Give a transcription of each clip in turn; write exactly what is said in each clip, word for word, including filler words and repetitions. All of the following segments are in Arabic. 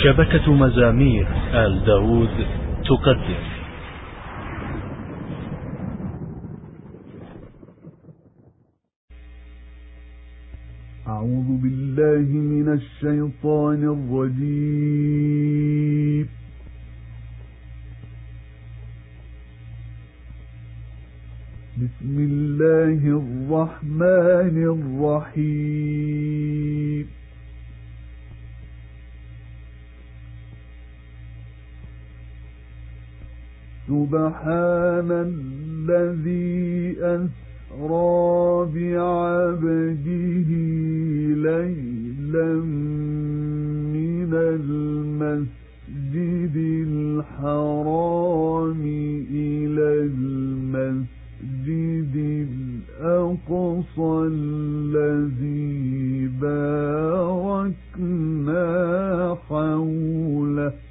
شبكة مزامير آل داود تقدم. أعوذ بالله من الشيطان الرجيم. بسم الله الرحمن الرحيم. سبحان الذي أسرى بعبده ليلا من المسجد الحرام إلى المسجد الأقصى الذي باركنا حوله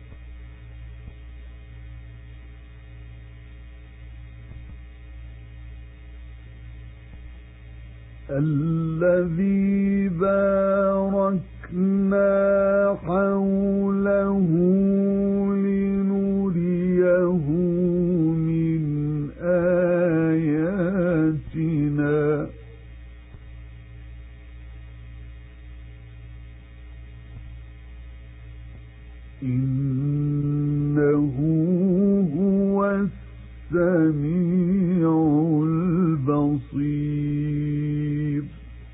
الذي باركنا حوله لنريه من آياتنا إنه هو السميع البصير.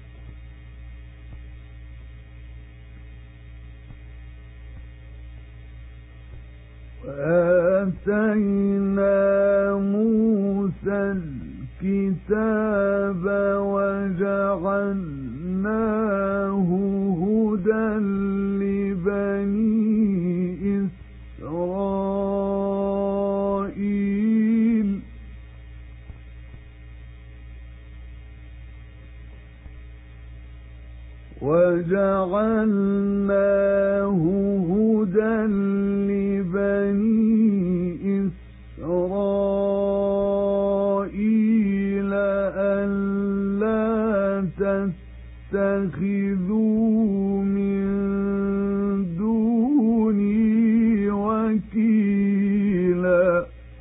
وآتينا موسى الكتاب وجعلناه هدى لبني إسرائيل وجعلناه هدى لبني إسرائيل ألا تتخذوا من دوني وكيلا.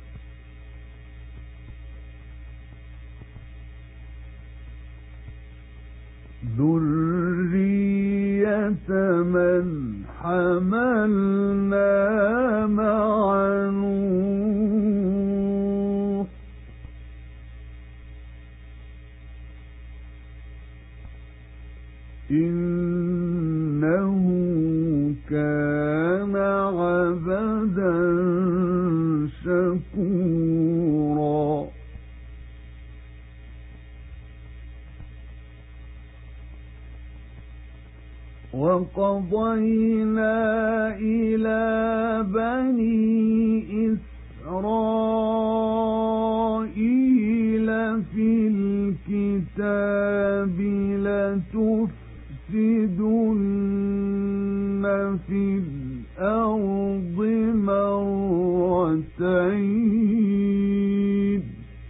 ذرية من حملنا مع نوح إنه كان عبدا شكورا. وقضينا إلى بني إسرائيل في الكتاب لتفسدن في الأرض مرتين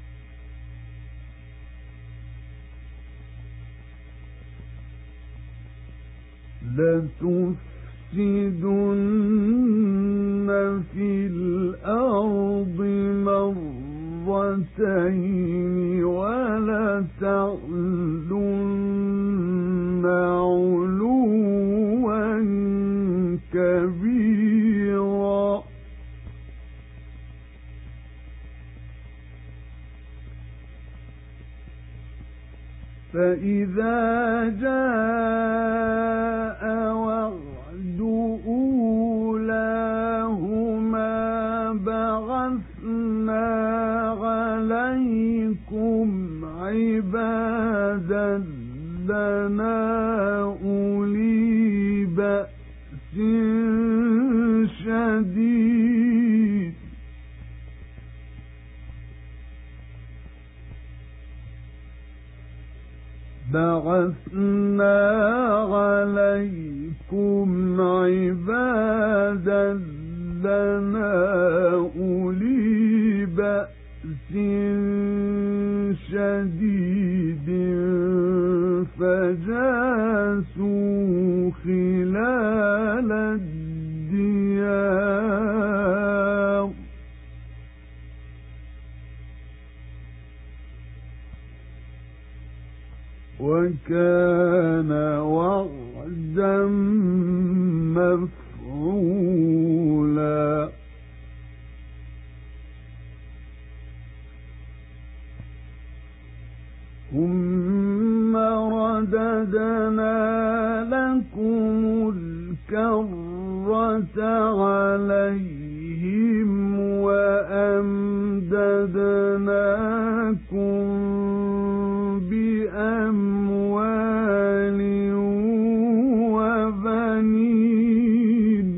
لتفسدن في الأرض مرتين ولتعلن علوا كبيرا. فإذا جاء وعد أولاهما بعثنا عليكم عبادا لنا أولي بأس شديد بعثنا عليكم عبادا لنا أولي بأس شديد فجاسوا خلال الدين الديار وكان وعدا مفعولا ثم رددنا لكم الكرة عليهم وأمددناكم بأموال وبنين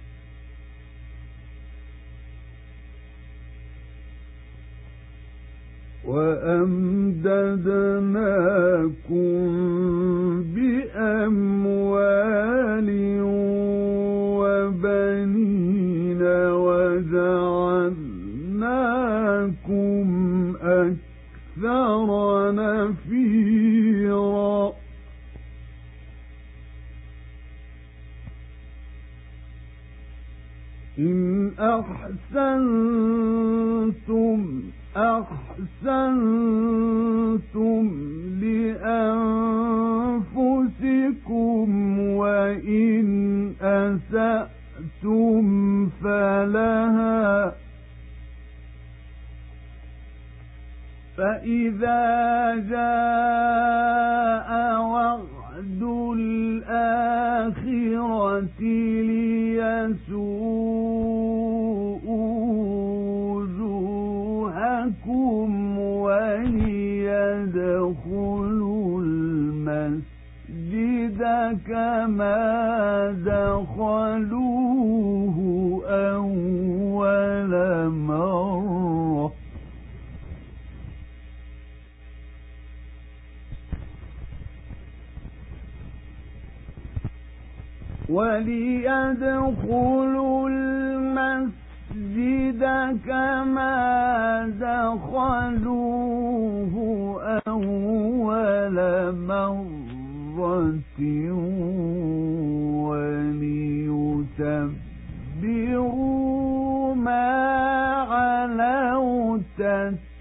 وأمددناكم بأموال وبنين وجعلناكم أكثر نفيرا إن أحسنتم أحسنتم لأنفسكم وإن أسأتم فلها فإذا جاء وعد الآخرة ليسوءوا وجوهكم وليدخلوا المسجد كما دخلوه أول مرة وليدخلوا المسجد كما دخلوه أول مرة وليتبروا ما علوا